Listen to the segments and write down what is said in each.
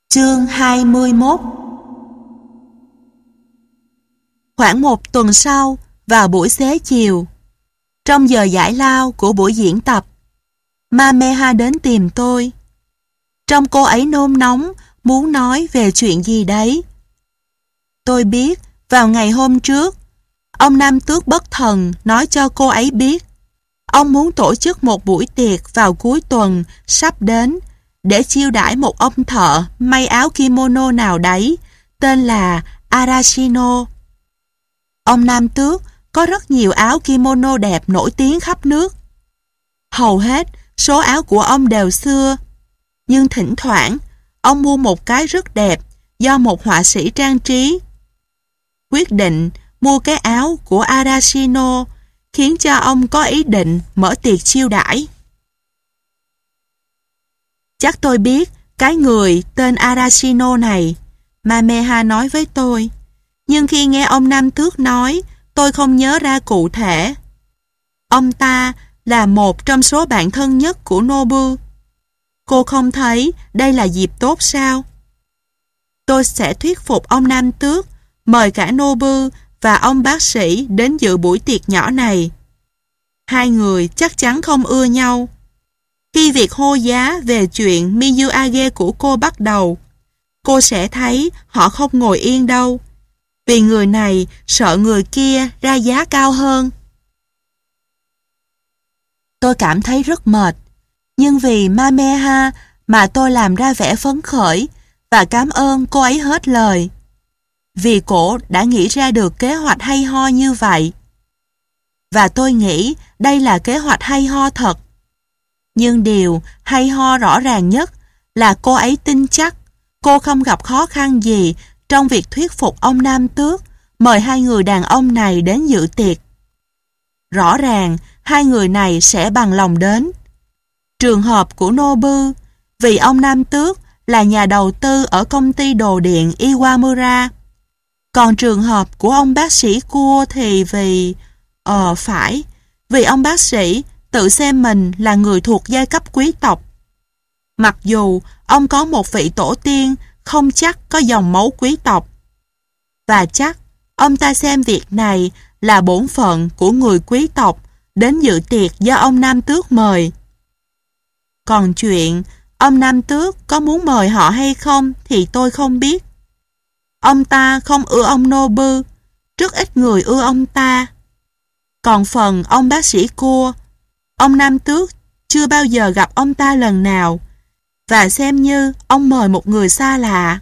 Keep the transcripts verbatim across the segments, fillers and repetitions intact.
Chương hai mươi mốt. Khoảng một tuần sau, vào buổi xế chiều, trong giờ giải lao của buổi diễn tập, Mameha đến tìm tôi. Trông cô ấy nôn nóng, muốn nói về chuyện gì đấy. Tôi biết, vào ngày hôm trước, ông Nam Tước bất thần nói cho cô ấy biết ông muốn tổ chức một buổi tiệc vào cuối tuần sắp đến để chiêu đãi một ông thợ may áo kimono nào đấy tên là Arashino. Ông Nam Tước có rất nhiều áo kimono đẹp nổi tiếng khắp nước. Hầu hết số áo của ông đều xưa, nhưng thỉnh thoảng ông mua một cái rất đẹp do một họa sĩ trang trí. Quyết định mua cái áo của Arashino khiến cho ông có ý định mở tiệc chiêu đãi. Chắc tôi biết cái người tên Arashino này, Mameha nói với tôi, nhưng khi nghe ông Nam Tước nói, tôi không nhớ ra cụ thể. Ông ta là một trong số bạn thân nhất của Nobu. Cô không thấy đây là dịp tốt sao? Tôi sẽ thuyết phục ông Nam Tước mời cả Nobu và ông bác sĩ đến dự buổi tiệc nhỏ này. Hai người chắc chắn không ưa nhau. Khi việc hô giá về chuyện Miyuage của cô bắt đầu, cô sẽ thấy họ không ngồi yên đâu, vì người này sợ người kia ra giá cao hơn. Tôi cảm thấy rất mệt, nhưng vì Mameha mà tôi làm ra vẻ phấn khởi và cảm ơn cô ấy hết lời. Vì cô đã nghĩ ra được kế hoạch hay ho như vậy. Và tôi nghĩ đây là kế hoạch hay ho thật. Nhưng điều hay ho rõ ràng nhất là cô ấy tin chắc cô không gặp khó khăn gì trong việc thuyết phục ông Nam Tước mời hai người đàn ông này đến dự tiệc. Rõ ràng hai người này sẽ bằng lòng đến. Trường hợp của Nobu, vì ông Nam Tước là nhà đầu tư ở công ty đồ điện Iwamura. Còn trường hợp của ông bác sĩ Cua thì vì... Ờ phải, vì ông bác sĩ tự xem mình là người thuộc giai cấp quý tộc. Mặc dù ông có một vị tổ tiên không chắc có dòng máu quý tộc. Và chắc ông ta xem việc này là bổn phận của người quý tộc đến dự tiệc do ông Nam Tước mời. Còn chuyện ông Nam Tước có muốn mời họ hay không thì tôi không biết. Ông ta không ưa ông Nobu, rất ít người ưa ông ta. Còn phần ông bác sĩ Cua, ông Nam Tước chưa bao giờ gặp ông ta lần nào, và xem như ông mời một người xa lạ.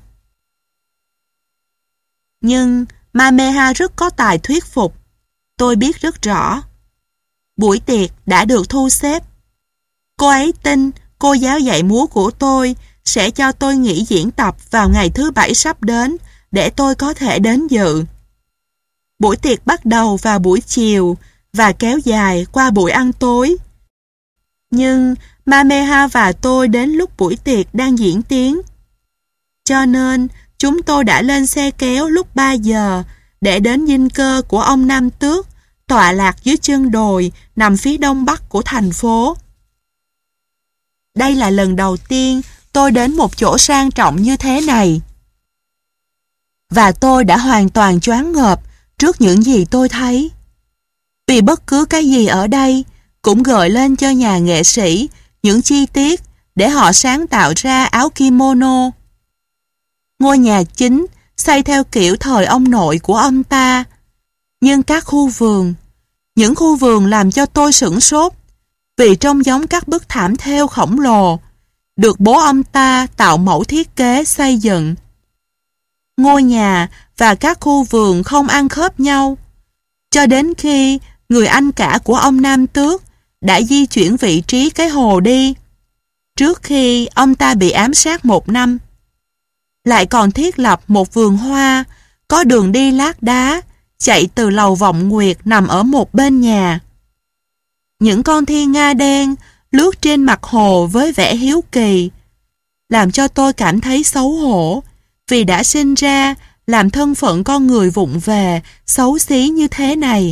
Nhưng Mameha rất có tài thuyết phục, tôi biết rất rõ. Buổi tiệc đã được thu xếp. Cô ấy tin cô giáo dạy múa của tôi sẽ cho tôi nghỉ diễn tập vào ngày thứ bảy sắp đến để tôi có thể đến dự. Buổi tiệc bắt đầu vào buổi chiều và kéo dài qua buổi ăn tối. Nhưng Mameha và tôi đến lúc buổi tiệc đang diễn tiến. Cho nên chúng tôi đã lên xe kéo lúc ba giờ để đến dinh cơ của ông Nam Tước tọa lạc dưới chân đồi nằm phía đông bắc của thành phố. Đây là lần đầu tiên tôi đến một chỗ sang trọng như thế này. Và tôi đã hoàn toàn choáng ngợp trước những gì tôi thấy. Vì bất cứ cái gì ở đây cũng gợi lên cho nhà nghệ sĩ những chi tiết để họ sáng tạo ra áo kimono. Ngôi nhà chính xây theo kiểu thời ông nội của ông ta. Nhưng các khu vườn, những khu vườn làm cho tôi sửng sốt vì trông giống các bức thảm thêu khổng lồ được bố ông ta tạo mẫu thiết kế xây dựng. Ngôi nhà và các khu vườn không ăn khớp nhau, cho đến khi người anh cả của ông Nam Tước đã di chuyển vị trí cái hồ đi, trước khi ông ta bị ám sát một năm. Lại còn thiết lập một vườn hoa, có đường đi lát đá, chạy từ lầu Vọng Nguyệt nằm ở một bên nhà. Những con thiên nga đen lướt trên mặt hồ với vẻ hiếu kỳ, làm cho tôi cảm thấy xấu hổ vì đã sinh ra làm thân phận con người vụng về, xấu xí như thế này.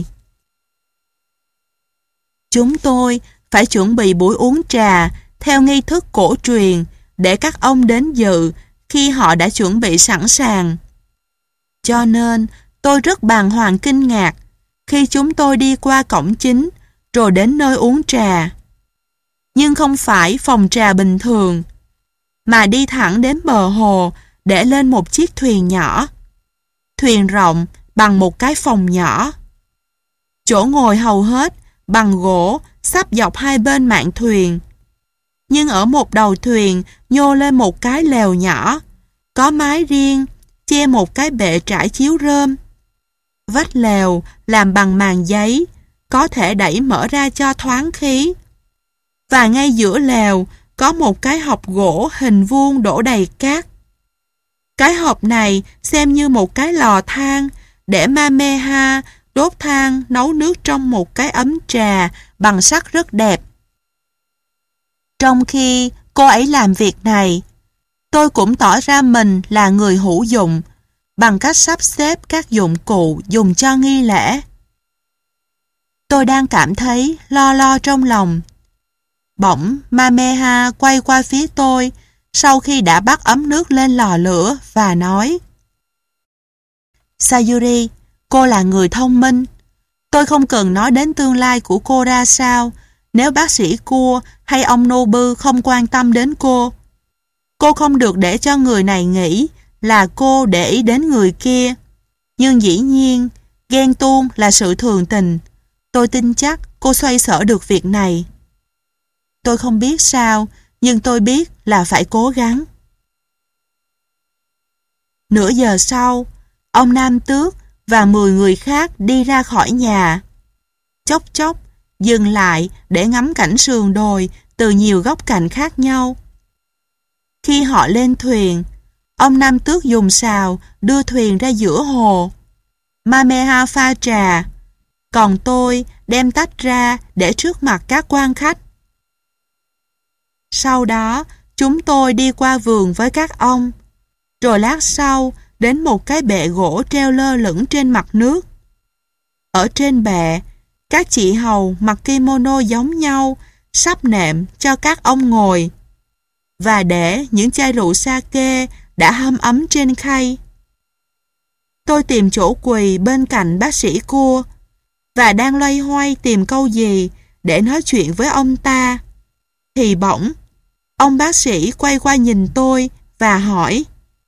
Chúng tôi phải chuẩn bị buổi uống trà theo nghi thức cổ truyền để các ông đến dự khi họ đã chuẩn bị sẵn sàng. Cho nên, tôi rất bàng hoàng kinh ngạc khi chúng tôi đi qua cổng chính rồi đến nơi uống trà. Nhưng không phải phòng trà bình thường, mà đi thẳng đến bờ hồ để lên một chiếc thuyền nhỏ. Thuyền rộng bằng một cái phòng nhỏ. Chỗ ngồi hầu hết bằng gỗ sắp dọc hai bên mạn thuyền. Nhưng ở một đầu thuyền nhô lên một cái lèo nhỏ, có mái riêng, che một cái bệ trải chiếu rơm. Vách lèo làm bằng màn giấy, có thể đẩy mở ra cho thoáng khí. Và ngay giữa lèo có một cái hộc gỗ hình vuông đổ đầy cát. Cái hộp này xem như một cái lò than để Mameha đốt than nấu nước trong một cái ấm trà bằng sắt rất đẹp. Trong khi cô ấy làm việc này, tôi cũng tỏ ra mình là người hữu dụng bằng cách sắp xếp các dụng cụ dùng cho nghi lễ. Tôi đang cảm thấy lo lo trong lòng. Bỗng Mameha quay qua phía tôi sau khi đã bắt ấm nước lên lò lửa và nói: Sayuri, cô là người thông minh. Tôi không cần nói đến tương lai của cô ra sao nếu bác sĩ Cua hay ông Nobu không quan tâm đến cô. Cô không được để cho người này nghĩ là cô để ý đến người kia. Nhưng dĩ nhiên, ghen tuông là sự thường tình. Tôi tin chắc cô xoay sở được việc này. Tôi không biết sao, nhưng tôi biết là phải cố gắng. Nửa giờ sau, ông Nam Tước và mười người khác đi ra khỏi nhà. Chốc chốc, dừng lại để ngắm cảnh sườn đồi từ nhiều góc cạnh khác nhau. Khi họ lên thuyền, ông Nam Tước dùng sào đưa thuyền ra giữa hồ. Mameha pha trà, còn tôi đem tách ra để trước mặt các quan khách. Sau đó, chúng tôi đi qua vườn với các ông, rồi lát sau đến một cái bệ gỗ treo lơ lửng trên mặt nước. Ở trên bệ, các chị hầu mặc kimono giống nhau sắp nệm cho các ông ngồi và để những chai rượu sake đã hâm ấm trên khay. Tôi tìm chỗ quỳ bên cạnh bác sĩ Cua và đang loay hoay tìm câu gì để nói chuyện với ông ta. Thì bỗng, ông bác sĩ quay qua nhìn tôi và hỏi: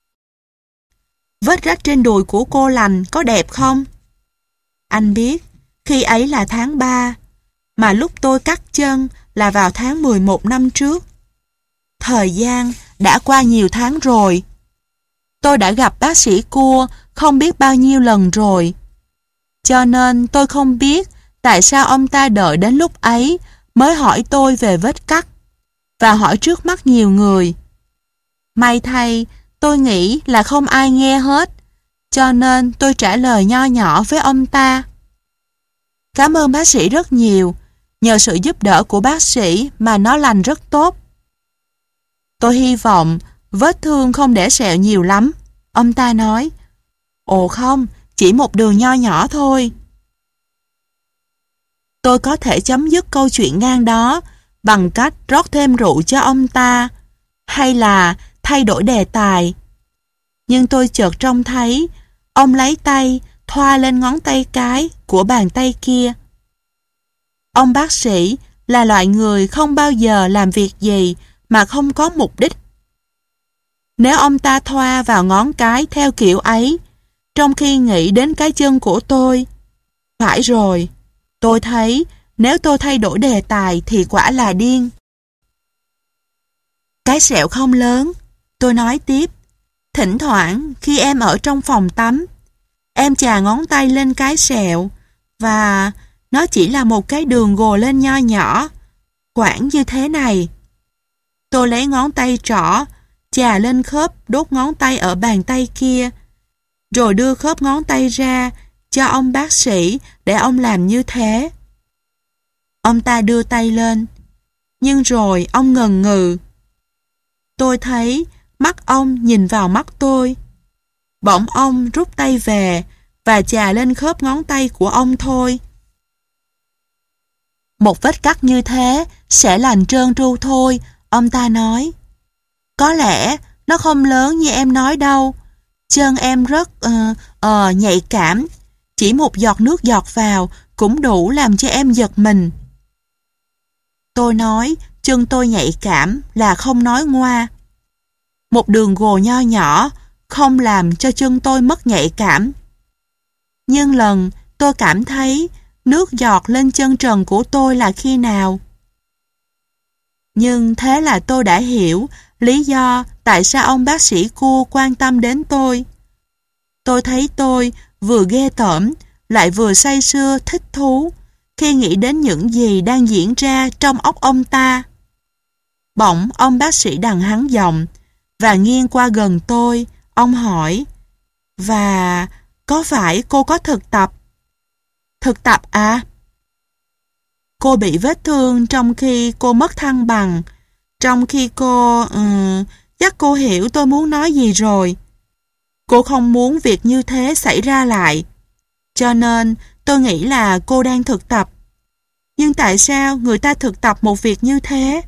Vết rách trên đùi của cô lành có đẹp không? Anh biết, khi ấy là tháng ba, mà lúc tôi cắt chân là vào tháng mười một năm trước. Thời gian đã qua nhiều tháng rồi. Tôi đã gặp bác sĩ Cua không biết bao nhiêu lần rồi. Cho nên tôi không biết tại sao ông ta đợi đến lúc ấy mới hỏi tôi về vết cắt và hỏi trước mắt nhiều người. May thay, tôi nghĩ là không ai nghe hết, cho nên tôi trả lời nho nhỏ với ông ta: Cảm ơn bác sĩ rất nhiều, nhờ sự giúp đỡ của bác sĩ mà nó lành rất tốt. Tôi hy vọng vết thương không để sẹo nhiều lắm, ông ta nói. Ồ không, chỉ một đường nho nhỏ thôi. Tôi có thể chấm dứt câu chuyện ngang đó bằng cách rót thêm rượu cho ông ta, hay là thay đổi đề tài. Nhưng tôi chợt trông thấy ông lấy tay thoa lên ngón tay cái của bàn tay kia. Ông bác sĩ là loại người không bao giờ làm việc gì mà không có mục đích. Nếu ông ta thoa vào ngón cái theo kiểu ấy, trong khi nghĩ đến cái chân của tôi, phải rồi, tôi thấy nếu tôi thay đổi đề tài thì quả là điên. Cái sẹo không lớn, tôi nói tiếp. Thỉnh thoảng khi em ở trong phòng tắm, em chà ngón tay lên cái sẹo và nó chỉ là một cái đường gồ lên nho nhỏ, khoảng như thế này. Tôi lấy ngón tay trỏ chà lên khớp đốt ngón tay ở bàn tay kia, rồi đưa khớp ngón tay ra cho ông bác sĩ để ông làm như thế. Ông ta đưa tay lên, nhưng rồi ông ngần ngừ. Tôi thấy mắt ông nhìn vào mắt tôi. Bỗng ông rút tay về và chà lên khớp ngón tay của ông thôi. Một vết cắt như thế sẽ lành trơn tru thôi, ông ta nói. Có lẽ Nó không lớn như em nói đâu. Chân em rất uh, uh, nhạy cảm. Chỉ một giọt nước giọt vào cũng đủ làm cho em giật mình. Tôi nói chân tôi nhạy cảm là không nói ngoa. Một đường gồ nho nhỏ không làm cho chân tôi mất nhạy cảm. Nhưng lần tôi cảm thấy nước giọt lên chân trần của tôi là khi nào? Nhưng thế là tôi đã hiểu lý do tại sao ông bác sĩ cua quan tâm đến tôi. Tôi thấy tôi vừa ghê tởm lại vừa say sưa thích thú khi nghĩ đến những gì đang diễn ra trong óc ông ta. Bỗng ông bác sĩ đằng hắn giọng và nghiêng qua gần tôi. Ông hỏi: Và có phải cô có thực tập? Thực tập à? Cô bị vết thương trong khi cô mất thăng bằng. Trong khi cô... Um, chắc cô hiểu tôi muốn nói gì rồi. Cô không muốn việc như thế xảy ra lại. Cho nên tôi nghĩ là cô đang thực tập. Nhưng tại sao người ta thực tập một việc như thế?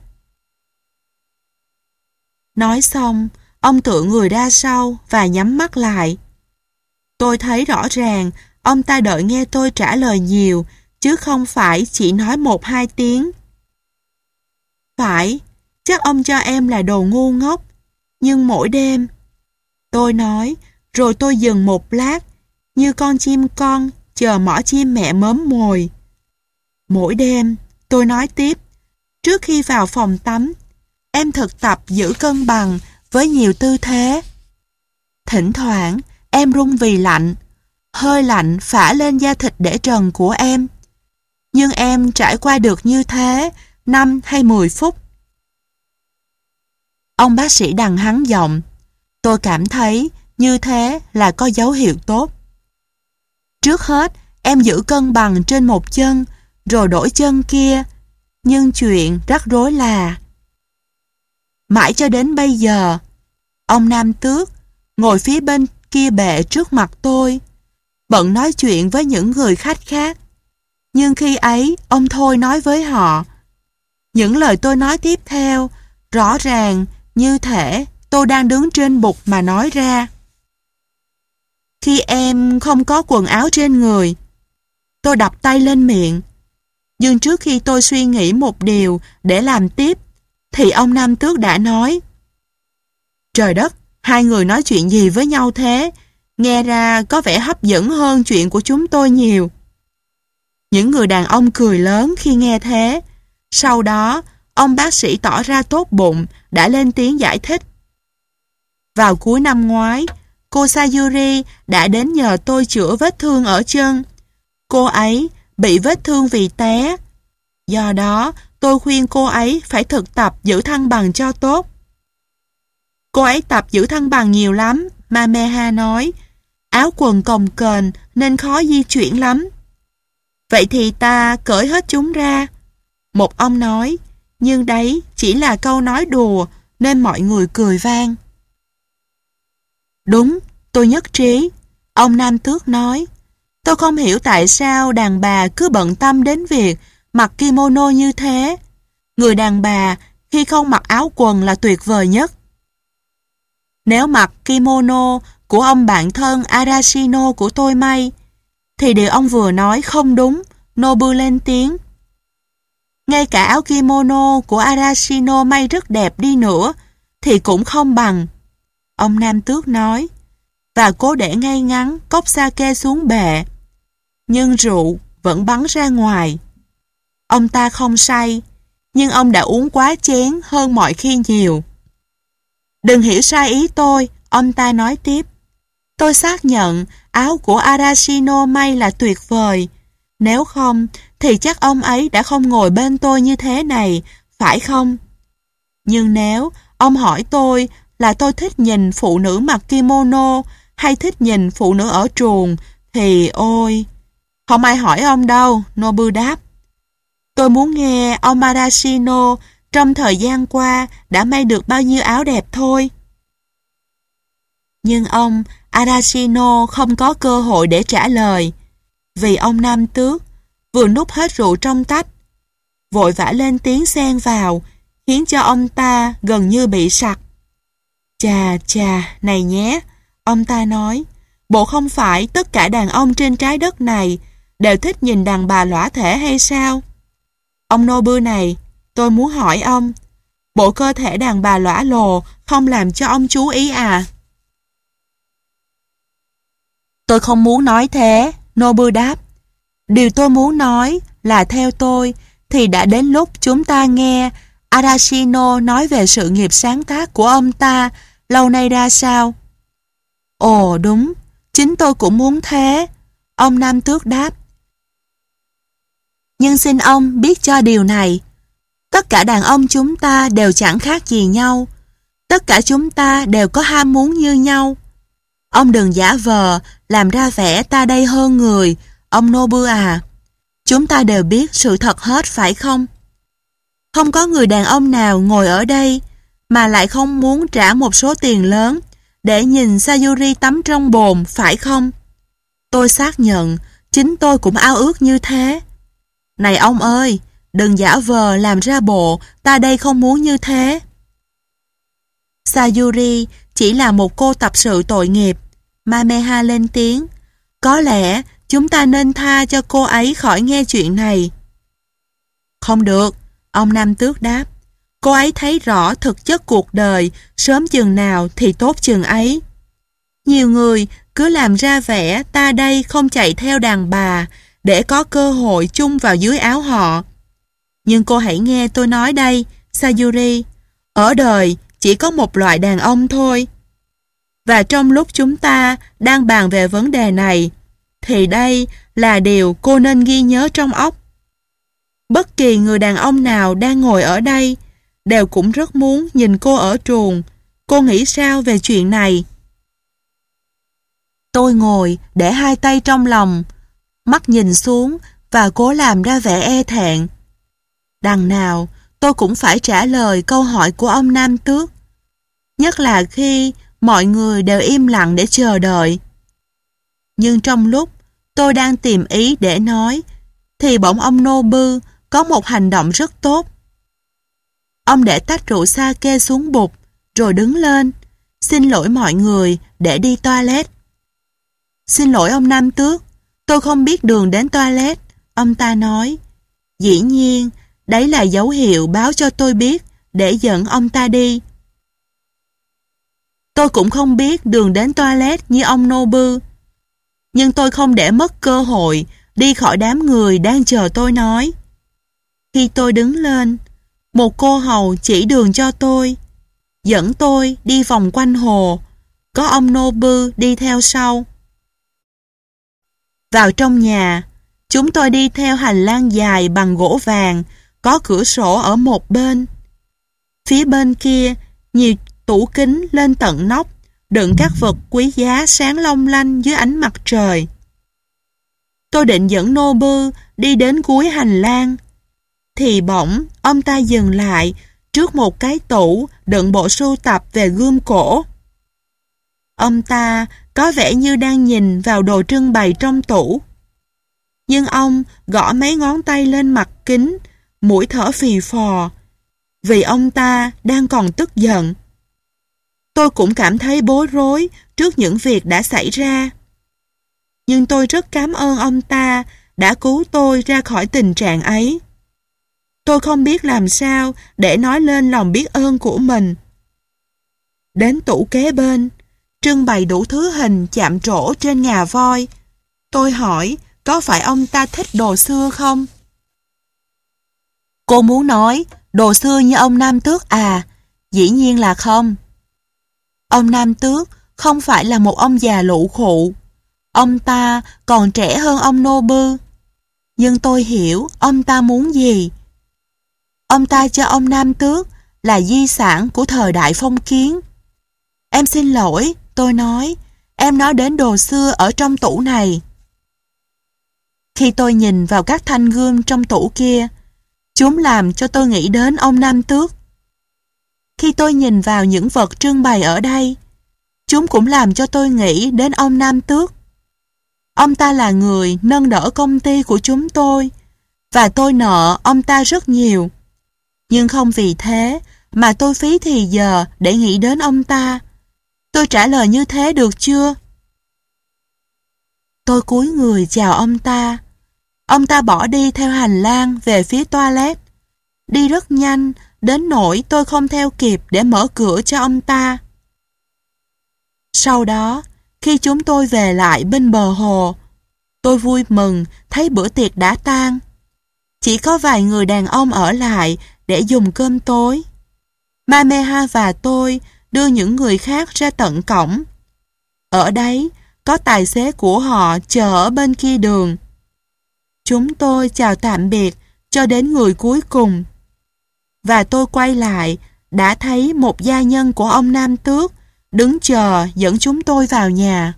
Nói xong, ông tựa người ra sau và nhắm mắt lại. Tôi thấy rõ ràng ông ta đợi nghe tôi trả lời nhiều, chứ không phải chỉ nói một hai tiếng. Phải, chắc ông cho em là đồ ngu ngốc. Nhưng mỗi đêm... Tôi nói, rồi tôi dừng một lát, như con chim con chờ mỏ chim mẹ mớm mồi. Mỗi đêm, tôi nói tiếp, trước khi vào phòng tắm, em thực tập giữ cân bằng với nhiều tư thế. Thỉnh thoảng, em run vì lạnh, hơi lạnh phả lên da thịt để trần của em. Nhưng em trải qua được như thế năm hay mười phút. Ông bác sĩ đằng hắn giọng. Tôi cảm thấy như thế là có dấu hiệu tốt. Trước hết, em giữ cân bằng trên một chân, rồi đổi chân kia. Nhưng chuyện rắc rối là... Mãi cho đến bây giờ, ông Nam Tước ngồi phía bên kia bệ trước mặt tôi, bận nói chuyện với những người khách khác. Nhưng khi ấy, ông thôi nói với họ. Những lời tôi nói tiếp theo, rõ ràng như thể tôi đang đứng trên bục mà nói ra. Khi em không có quần áo trên người, tôi đập tay lên miệng. Nhưng trước khi tôi suy nghĩ một điều để làm tiếp, thì ông Nam Tước đã nói: Trời đất, hai người nói chuyện gì với nhau thế? Nghe ra có vẻ hấp dẫn hơn chuyện của chúng tôi nhiều. Những người đàn ông cười lớn khi nghe thế. Sau đó, ông bác sĩ tỏ ra tốt bụng, đã lên tiếng giải thích. Vào cuối năm ngoái, cô Sayuri đã đến nhờ tôi chữa vết thương ở chân. Cô ấy bị vết thương vì té. Do đó, tôi khuyên cô ấy phải thực tập giữ thăng bằng cho tốt. Cô ấy tập giữ thăng bằng nhiều lắm, Mameha nói. Áo quần cồng kềnh nên khó di chuyển lắm. Vậy thì ta cởi hết chúng ra. Một ông nói, nhưng đấy chỉ là câu nói đùa nên mọi người cười vang. Đúng, tôi nhất trí. Ông Nam Tước nói. Tôi không hiểu tại sao đàn bà cứ bận tâm đến việc mặc kimono như thế. Người đàn bà khi không mặc áo quần là tuyệt vời nhất. Nếu mặc kimono của ông bạn thân Arashino của tôi may, thì điều ông vừa nói không đúng, Nobu lên tiếng. Ngay cả áo kimono của Arashino may rất đẹp đi nữa, thì cũng không bằng. Ông Nam Tước nói, và cố để ngay ngắn cốc sake xuống bệ. Nhưng rượu vẫn bắn ra ngoài. Ông ta không say, nhưng ông đã uống quá chén hơn mọi khi nhiều. Đừng hiểu sai ý tôi, ông ta nói tiếp. Tôi xác nhận áo của Arashino may là tuyệt vời. Nếu không, thì chắc ông ấy đã không ngồi bên tôi như thế này, phải không? Nhưng nếu ông hỏi tôi là tôi thích nhìn phụ nữ mặc kimono hay thích nhìn phụ nữ ở truồng, thì ôi... Không ai hỏi ông đâu, Nobu đáp. Tôi muốn nghe ông Arashino trong thời gian qua đã may được bao nhiêu áo đẹp thôi. Nhưng ông Arashino không có cơ hội để trả lời, vì ông Nam Tước vừa núp hết rượu trong tách, vội vã lên tiếng xen vào, khiến cho ông ta gần như bị sặc. Chà chà, này nhé, ông ta nói, bộ không phải tất cả đàn ông trên trái đất này đều thích nhìn đàn bà lõa thể hay sao? Ông Nobu này, tôi muốn hỏi ông, bộ cơ thể đàn bà lõa lồ không làm cho ông chú ý à? Tôi không muốn nói thế, Nobu đáp. Điều tôi muốn nói là theo tôi thì đã đến lúc chúng ta nghe Arashino nói về sự nghiệp sáng tác của ông ta lâu nay ra sao. Ồ đúng, chính tôi cũng muốn thế, ông Nam Tước đáp. Nhưng xin ông biết cho điều này, tất cả đàn ông chúng ta đều chẳng khác gì nhau, tất cả chúng ta đều có ham muốn như nhau. Ông đừng giả vờ làm ra vẻ ta đây hơn người, ông Nobu à. Chúng ta đều biết sự thật hết phải không? Không có người đàn ông nào ngồi ở đây mà lại không muốn trả một số tiền lớn để nhìn Sayuri tắm trong bồn, phải không? Tôi xác nhận, chính tôi cũng ao ước như thế. Này ông ơi, đừng giả vờ làm ra bộ ta đây không muốn như thế. Sayuri chỉ là một cô tập sự tội nghiệp, Mameha lên tiếng. Có lẽ chúng ta nên tha cho cô ấy khỏi nghe chuyện này. Không được, ông Nam Tước đáp. Cô ấy thấy rõ thực chất cuộc đời, sớm chừng nào thì tốt chừng ấy. Nhiều người cứ làm ra vẻ ta đây không chạy theo đàn bà để có cơ hội chung vào dưới áo họ. Nhưng cô hãy nghe tôi nói đây, Sayuri, ở đời chỉ có một loại đàn ông thôi. Và trong lúc chúng ta đang bàn về vấn đề này, thì đây là điều cô nên ghi nhớ trong óc. Bất kỳ người đàn ông nào đang ngồi ở đây đều cũng rất muốn nhìn cô ở truồng. Cô nghĩ sao về chuyện này? Tôi ngồi để hai tay trong lòng, mắt nhìn xuống và cố làm ra vẻ e thẹn. Đằng nào tôi cũng phải trả lời câu hỏi của ông Nam Tước, nhất là khi mọi người đều im lặng để chờ đợi. Nhưng trong lúc tôi đang tìm ý để nói, thì bỗng ông Nobu có một hành động rất tốt. Ông để tách rượu sake xuống bục, rồi đứng lên, xin lỗi mọi người để đi toilet. Xin lỗi ông Nam Tước, tôi không biết đường đến toilet, ông ta nói. Dĩ nhiên, đấy là dấu hiệu báo cho tôi biết để dẫn ông ta đi. Tôi cũng không biết đường đến toilet như ông Nobu, nhưng tôi không để mất cơ hội đi khỏi đám người đang chờ tôi nói. Khi tôi đứng lên, một cô hầu chỉ đường cho tôi, dẫn tôi đi vòng quanh hồ, có ông Nobu đi theo sau. Vào trong nhà, chúng tôi đi theo hành lang dài bằng gỗ vàng, có cửa sổ ở một bên. Phía bên kia, nhiều tủ kính lên tận nóc, đựng các vật quý giá sáng long lanh dưới ánh mặt trời. Tôi định dẫn Nobu đi đến cuối hành lang, thì bỗng ông ta dừng lại trước một cái tủ đựng bộ sưu tập về gươm cổ. Ông ta có vẻ như đang nhìn vào đồ trưng bày trong tủ. Nhưng ông gõ mấy ngón tay lên mặt kính, mũi thở phì phò, vì ông ta đang còn tức giận. Tôi cũng cảm thấy bối rối trước những việc đã xảy ra. Nhưng tôi rất cảm ơn ông ta đã cứu tôi ra khỏi tình trạng ấy. Tôi không biết làm sao để nói lên lòng biết ơn của mình. Đến tủ kế bên, trưng bày đủ thứ hình chạm trổ trên ngà voi. Tôi hỏi có phải ông ta thích đồ xưa không? Cô muốn nói đồ xưa như ông Nam Tước à? Dĩ nhiên là không. Ông Nam Tước không phải là một ông già lụ khụ. Ông ta còn trẻ hơn ông Nobu. Nhưng tôi hiểu ông ta muốn gì. Ông ta cho ông Nam Tước là di sản của thời đại phong kiến. Em xin lỗi, tôi nói, em nói đến đồ xưa ở trong tủ này. Khi tôi nhìn vào các thanh gươm trong tủ kia, chúng làm cho tôi nghĩ đến ông Nam Tước. Khi tôi nhìn vào những vật trưng bày ở đây, chúng cũng làm cho tôi nghĩ đến ông Nam Tước. Ông ta là người nâng đỡ công ty của chúng tôi, và tôi nợ ông ta rất nhiều. Nhưng không vì thế mà tôi phí thì giờ để nghĩ đến ông ta. Tôi trả lời như thế được chưa? Tôi cúi người chào ông ta. Ông ta bỏ đi theo hành lang về phía toilet. Đi rất nhanh, đến nỗi tôi không theo kịp để mở cửa cho ông ta. Sau đó, khi chúng tôi về lại bên bờ hồ, tôi vui mừng thấy bữa tiệc đã tan. Chỉ có vài người đàn ông ở lại để dùng cơm tối. Mameha và tôi đưa những người khác ra tận cổng. Ở đấy, có tài xế của họ chờ ở bên kia đường. Chúng tôi chào tạm biệt cho đến người cuối cùng. Và tôi quay lại, đã thấy một gia nhân của ông Nam Tước đứng chờ dẫn chúng tôi vào nhà.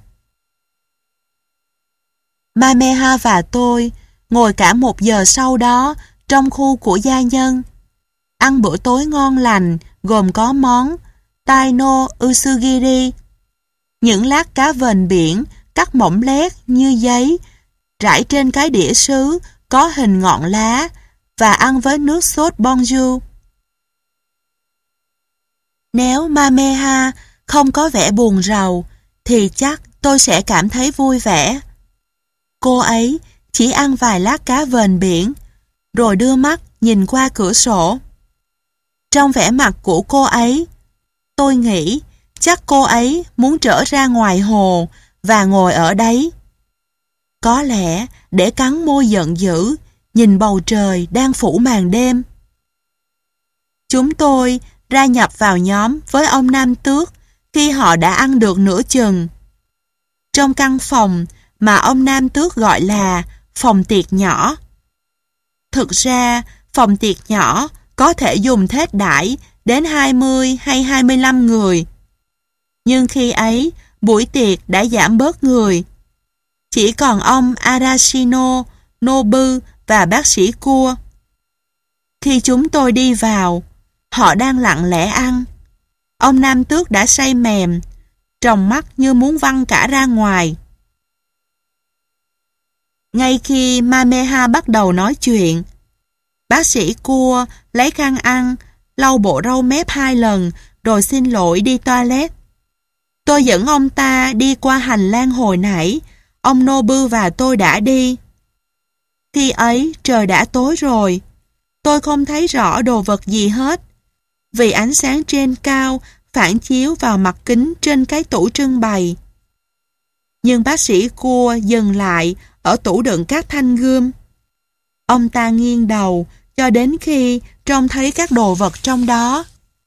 Mameha và tôi ngồi cả một giờ sau đó trong khu của gia nhân. Ăn bữa tối ngon lành gồm có món Taino Usugiri, những lát cá vền biển cắt mỏng lét như giấy, rải trên cái đĩa sứ có hình ngọn lá và ăn với nước sốt bonjour. Nếu Mameha không có vẻ buồn rầu, thì chắc tôi sẽ cảm thấy vui vẻ. Cô ấy chỉ ăn vài lát cá vền biển, rồi đưa mắt nhìn qua cửa sổ. Trong vẻ mặt của cô ấy, tôi nghĩ chắc cô ấy muốn trở ra ngoài hồ và ngồi ở đấy. Có lẽ để cắn môi giận dữ, nhìn bầu trời đang phủ màn đêm. Chúng tôi ra nhập vào nhóm với ông Nam Tước khi họ đã ăn được nửa chừng. Trong căn phòng mà ông Nam Tước gọi là phòng tiệc nhỏ. Thực ra, phòng tiệc nhỏ có thể dùng thết đãi đến hai mươi hay hai mươi lăm người. Nhưng khi ấy, buổi tiệc đã giảm bớt người. Chỉ còn ông Arashino, Nobu và bác sĩ Cua. Khi chúng tôi đi vào, họ đang lặng lẽ ăn. Ông Nam Tước đã say mềm, tròng mắt như muốn văng cả ra ngoài. Ngay khi Mameha bắt đầu nói chuyện, bác sĩ Cua lấy khăn ăn, lau bộ râu mép hai lần rồi xin lỗi đi toilet. Tôi dẫn ông ta đi qua hành lang hồi nãy, ông Nobu và tôi đã đi. Khi ấy trời đã tối rồi, tôi không thấy rõ đồ vật gì hết, vì ánh sáng trên cao phản chiếu vào mặt kính trên cái tủ trưng bày. Nhưng bác sĩ Cua dừng lại ở tủ đựng các thanh gươm. Ông ta nghiêng đầu cho đến khi trông thấy các đồ vật trong đó.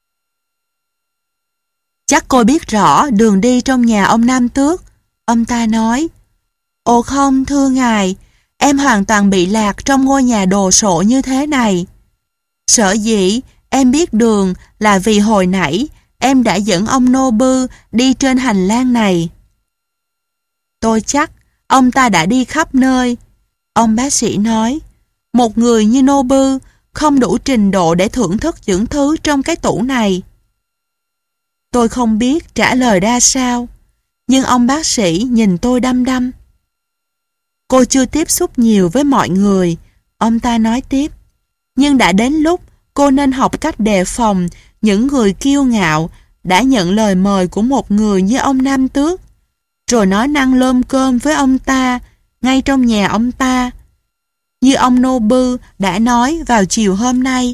Chắc cô biết rõ đường đi trong nhà ông Nam Tước, ông ta nói. Ồ không, thưa ngài, em hoàn toàn bị lạc trong ngôi nhà đồ sộ như thế này. Sở dĩ em biết đường là vì hồi nãy em đã dẫn ông Nobu đi trên hành lang này. Tôi chắc ông ta đã đi khắp nơi. Ông bác sĩ nói, một người như Nobu không đủ trình độ để thưởng thức những thứ trong cái tủ này. Tôi không biết trả lời ra sao, nhưng ông bác sĩ nhìn tôi đăm đăm. Cô chưa tiếp xúc nhiều với mọi người, ông ta nói tiếp, nhưng đã đến lúc cô nên học cách đề phòng những người kiêu ngạo đã nhận lời mời của một người như ông Nam Tước, rồi nói năng lơm cơm với ông ta ngay trong nhà ông ta, như ông Nobu đã nói vào chiều hôm nay.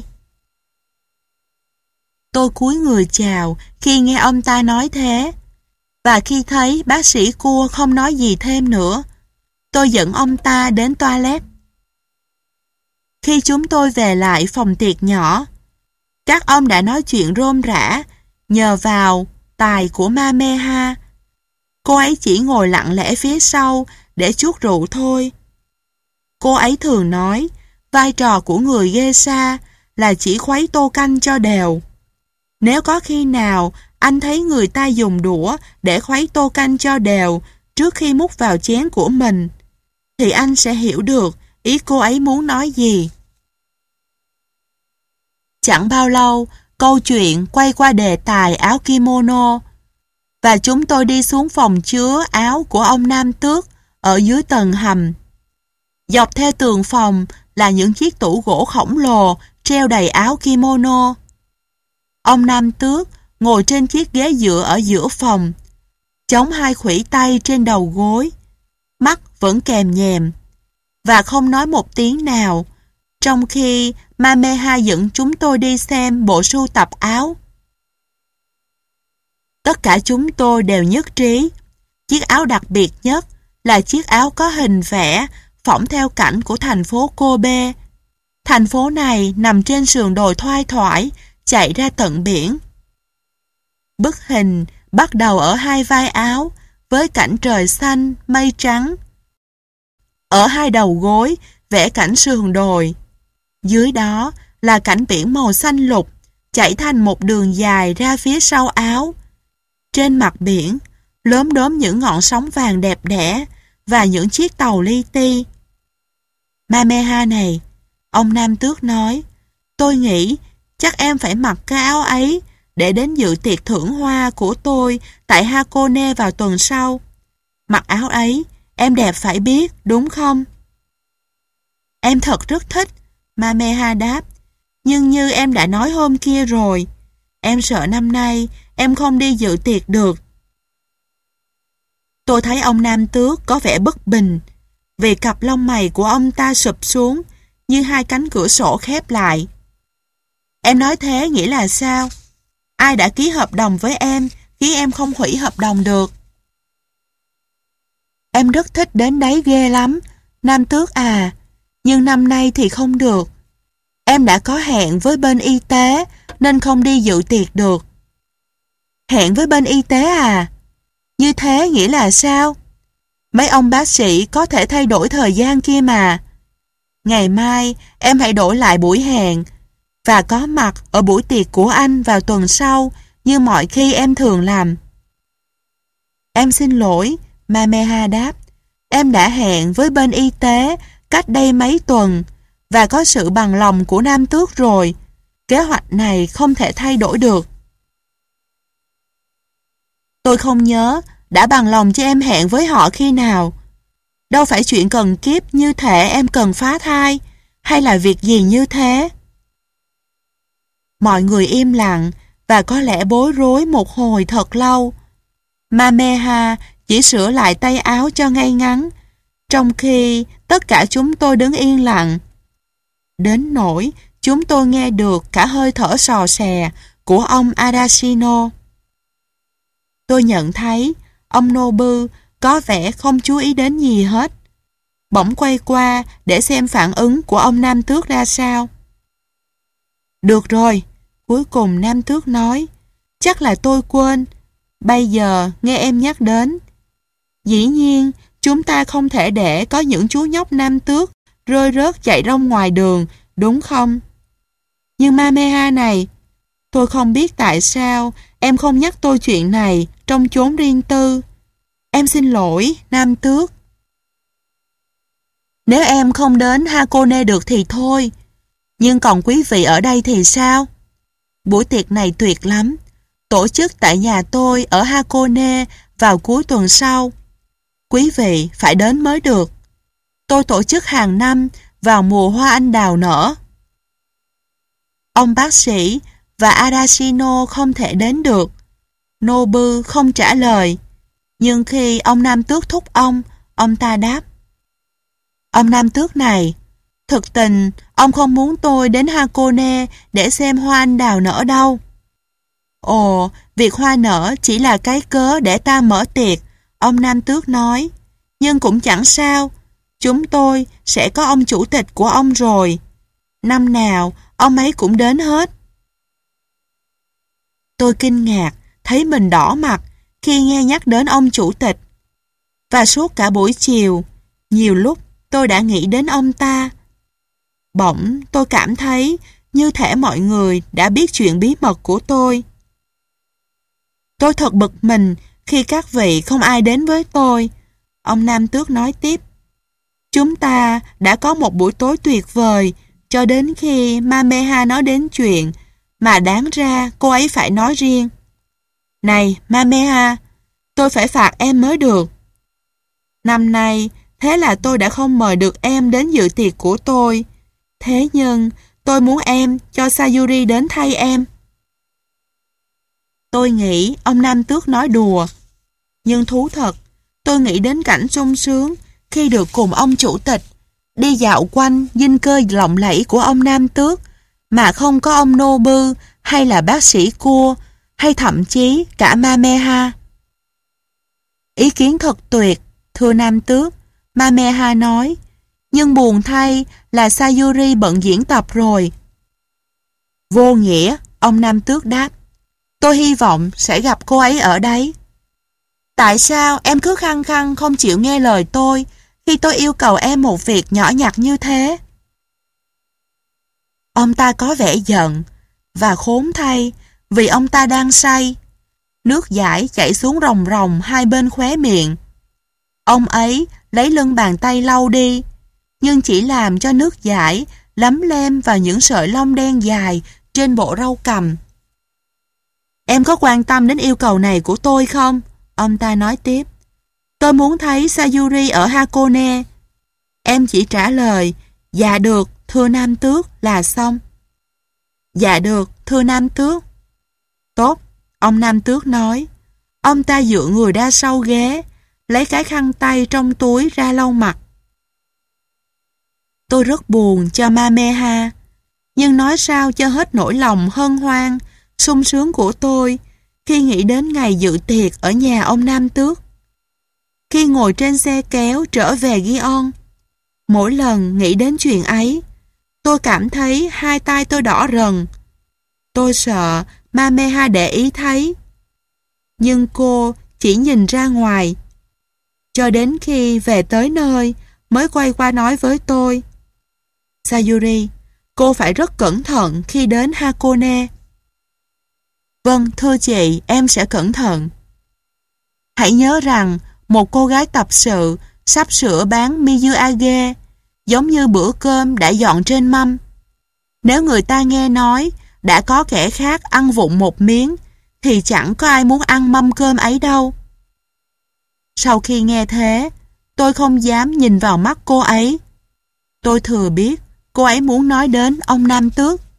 Tôi cúi người chào khi nghe ông ta nói thế, và khi thấy bác sĩ Cua không nói gì thêm nữa, tôi dẫn ông ta đến toilet. Khi chúng tôi về lại phòng tiệc nhỏ, các ông đã nói chuyện rôm rả nhờ vào tài của Mameha. Cô ấy chỉ ngồi lặng lẽ phía sau để chuốt rượu thôi. Cô ấy thường nói vai trò của người geisha là chỉ khuấy tô canh cho đều. Nếu có khi nào anh thấy người ta dùng đũa để khuấy tô canh cho đều trước khi múc vào chén của mình, thì anh sẽ hiểu được ý cô ấy muốn nói gì. Chẳng bao lâu, câu chuyện quay qua đề tài áo kimono, và chúng tôi đi xuống phòng chứa áo của ông Nam Tước ở dưới tầng hầm. Dọc theo tường phòng là những chiếc tủ gỗ khổng lồ treo đầy áo kimono. Ông Nam Tước ngồi trên chiếc ghế dựa ở giữa phòng, chống hai khuỷu tay trên đầu gối, mắt vẫn kèm nhèm, và không nói một tiếng nào, trong khi Mameha dẫn chúng tôi đi xem bộ sưu tập áo. Tất cả chúng tôi đều nhất trí. Chiếc áo đặc biệt nhất là chiếc áo có hình vẽ phỏng theo cảnh của thành phố Kobe. Thành phố này nằm trên sườn đồi thoai thoải, chạy ra tận biển. Bức hình bắt đầu ở hai vai áo với cảnh trời xanh, mây trắng. Ở hai đầu gối vẽ cảnh sườn đồi. Dưới đó là cảnh biển màu xanh lục chảy thành một đường dài ra phía sau áo. Trên mặt biển lốm đốm những ngọn sóng vàng đẹp đẽ và những chiếc tàu li ti. Mameha này, ông Nam Tước nói, tôi nghĩ chắc em phải mặc cái áo ấy để đến dự tiệc thưởng hoa của tôi tại Hakone vào tuần sau. Mặc áo ấy, em đẹp phải biết, đúng không? Em thật rất thích, Mameha đáp. Nhưng như em đã nói hôm kia rồi, em sợ năm nay em không đi dự tiệc được. Tôi thấy ông Nam Tước có vẻ bất bình, vì cặp lông mày của ông ta sụp xuống như hai cánh cửa sổ khép lại. Em nói thế nghĩa là sao? Ai đã ký hợp đồng với em khiến em không hủy hợp đồng được? Em rất thích đến đấy ghê lắm, Nam Tước à, nhưng năm nay thì không được. Em đã có hẹn với bên y tế nên không đi dự tiệc được. Hẹn với bên y tế à? Như thế nghĩa là sao? Mấy ông bác sĩ có thể thay đổi thời gian kia mà. Ngày mai em hãy đổi lại buổi hẹn và có mặt ở buổi tiệc của anh vào tuần sau như mọi khi em thường làm. Em xin lỗi, Mameha đáp. Em đã hẹn với bên y tế cách đây mấy tuần và có sự bằng lòng của Nam Tước rồi. Kế hoạch này không thể thay đổi được. Tôi không nhớ đã bằng lòng cho em hẹn với họ khi nào. Đâu phải chuyện cần kiếp như thể em cần phá thai hay là việc gì như thế. Mọi người im lặng và có lẽ bối rối một hồi thật lâu. Mameha chỉ sửa lại tay áo cho ngay ngắn, trong khi tất cả chúng tôi đứng yên lặng. Đến nỗi chúng tôi nghe được cả hơi thở sò sè của ông Adashino. Tôi nhận thấy ông Nobu có vẻ không chú ý đến gì hết. Bỗng quay qua để xem phản ứng của ông Nam Tước ra sao. Được rồi, cuối cùng Nam Tước nói, chắc là tôi quên. Bây giờ nghe em nhắc đến. Dĩ nhiên, chúng ta không thể để có những chú nhóc Nam Tước rơi rớt chạy rong ngoài đường, đúng không? Nhưng Mameha này, tôi không biết tại sao em không nhắc tôi chuyện này trong chốn riêng tư. Em xin lỗi, Nam Tước. Nếu em không đến Hakone được thì thôi. Nhưng còn quý vị ở đây thì sao? Buổi tiệc này tuyệt lắm. Tổ chức tại nhà tôi ở Hakone vào cuối tuần sau. Quý vị phải đến mới được. Tôi tổ chức hàng năm vào mùa hoa anh đào nở. Ông bác sĩ và Adashino không thể đến được. Nobu không trả lời. Nhưng khi ông Nam Tước thúc ông, ông ta đáp. Ông Nam Tước này, thực tình ông không muốn tôi đến Hakone để xem hoa anh đào nở đâu. Ồ, việc hoa nở chỉ là cái cớ để ta mở tiệc, ông Nam Tước nói. Nhưng cũng chẳng sao, chúng tôi sẽ có ông chủ tịch của ông rồi. Năm nào, ông ấy cũng đến hết. Tôi kinh ngạc, thấy mình đỏ mặt khi nghe nhắc đến ông chủ tịch. Và suốt cả buổi chiều, nhiều lúc tôi đã nghĩ đến ông ta. Bỗng tôi cảm thấy như thể mọi người đã biết chuyện bí mật của tôi. Tôi thật bực mình khi các vị không ai đến với tôi. Ông Nam Tước nói tiếp. Chúng ta đã có một buổi tối tuyệt vời cho đến khi Mameha nói đến chuyện mà đáng ra cô ấy phải nói riêng. Này Mameha, tôi phải phạt em mới được. Năm nay, thế là tôi đã không mời được em đến dự tiệc của tôi. Thế nhưng, tôi muốn em cho Sayuri đến thay em. Tôi nghĩ ông Nam Tước nói đùa. Nhưng thú thật, tôi nghĩ đến cảnh sung sướng khi được cùng ông chủ tịch đi dạo quanh dinh cơ lộng lẫy của ông Nam Tước mà không có ông Nobu hay là bác sĩ Cua hay thậm chí cả Mameha. Ý kiến thật tuyệt, thưa Nam Tước, Mameha nói, nhưng buồn thay là Sayuri bận diễn tập rồi. Vô nghĩa, ông Nam Tước đáp, tôi hy vọng sẽ gặp cô ấy ở đấy. Tại sao em cứ khăng khăng không chịu nghe lời tôi khi tôi yêu cầu em một việc nhỏ nhặt như thế? Ông ta có vẻ giận, và khốn thay, vì ông ta đang say. Nước dãi chảy xuống ròng ròng hai bên khóe miệng. Ông ấy lấy lưng bàn tay lau đi, nhưng chỉ làm cho nước dãi lấm lem vào những sợi lông đen dài trên bộ râu cằm. Em có quan tâm đến yêu cầu này của tôi không? Ông ta nói tiếp. Tôi muốn thấy Sayuri ở Hakone. Em chỉ trả lời, dạ được, thưa Nam Tước là xong. Dạ được, thưa Nam Tước. Tốt, ông Nam Tước nói. Ông ta dựa người ra sau ghế, lấy cái khăn tay trong túi ra lau mặt. Tôi rất buồn cho Mameha, nhưng nói sao cho hết nỗi lòng hân hoan, sung sướng của tôi khi nghĩ đến ngày dự tiệc ở nhà ông Nam Tước. Khi ngồi trên xe kéo trở về Gion, mỗi lần nghĩ đến chuyện ấy, tôi cảm thấy hai tay tôi đỏ rần. Tôi sợ Mameha để ý thấy, nhưng cô chỉ nhìn ra ngoài. Cho đến khi về tới nơi mới quay qua nói với tôi, Sayuri, cô phải rất cẩn thận khi đến Hakone. Vâng, thưa chị, em sẽ cẩn thận. Hãy nhớ rằng một cô gái tập sự sắp sửa bán Miyuage giống như bữa cơm đã dọn trên mâm. Nếu người ta nghe nói đã có kẻ khác ăn vụng một miếng thì chẳng có ai muốn ăn mâm cơm ấy đâu. Sau khi nghe thế, tôi không dám nhìn vào mắt cô ấy. Tôi thừa biết cô ấy muốn nói đến ông Nam Tước.